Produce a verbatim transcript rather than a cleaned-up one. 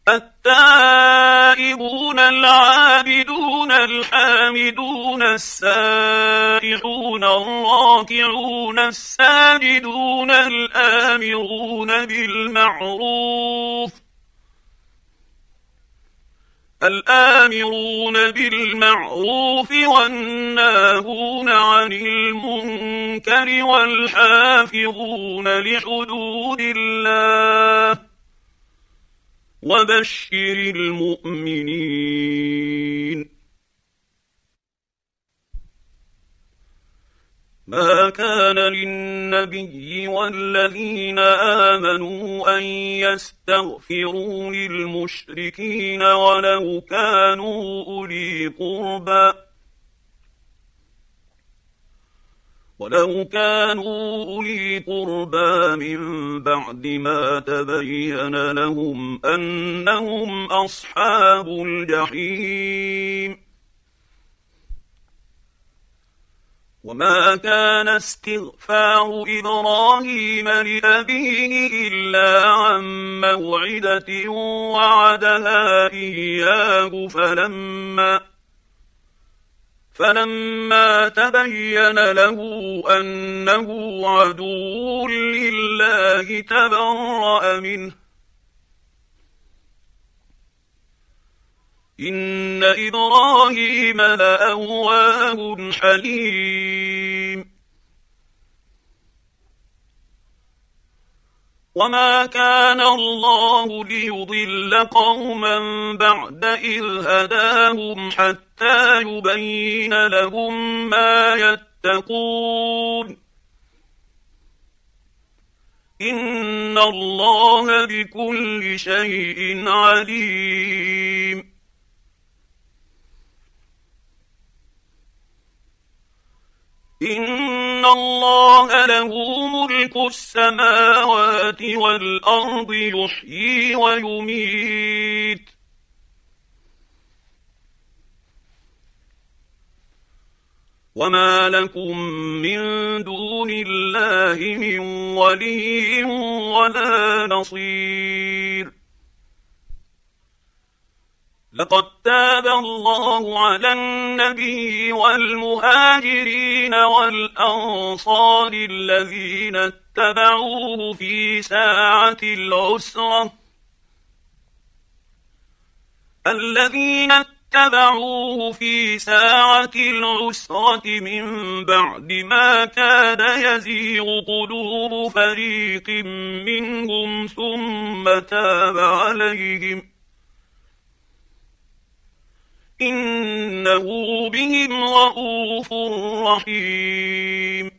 التائبون العابدون الحامدون السائحون الراكعون الساجدون الآمرون بالمعروف الآمرون بالمعروف والناهون عن المنكر والحافظون لحدود الله وبشر المؤمنين. ما كان للنبي والذين آمنوا أن يستغفروا للمشركين ولو كانوا أولي قربى ولو كانوا أولي قربى من بعد ما تبين لهم أنهم أصحاب الجحيم. وما كان استغفار إبراهيم لأبيه إلا عن موعدة وعدها إياه فلما فلما تبين له أنه عدو لله تبرأ منه إن إبراهيم لأواه حليم. وما كان الله ليضل قوما بعد إذ هداهم حتى يبين لهم ما يتقون إن الله بكل شيء عليم. إن الله له ملك السماوات والأرض يحيي ويميت وما لكم من دون الله من ولي ولا نصير. لقد تاب الله على النبي والمهاجرين والأنصار الذين اتبعوه في ساعة العسرة الذين اتبعوه في ساعة العسرة من بعد ما كاد يزيغ قلوب فريق منهم ثم تاب عليهم إنه بهم رءوف رحيم.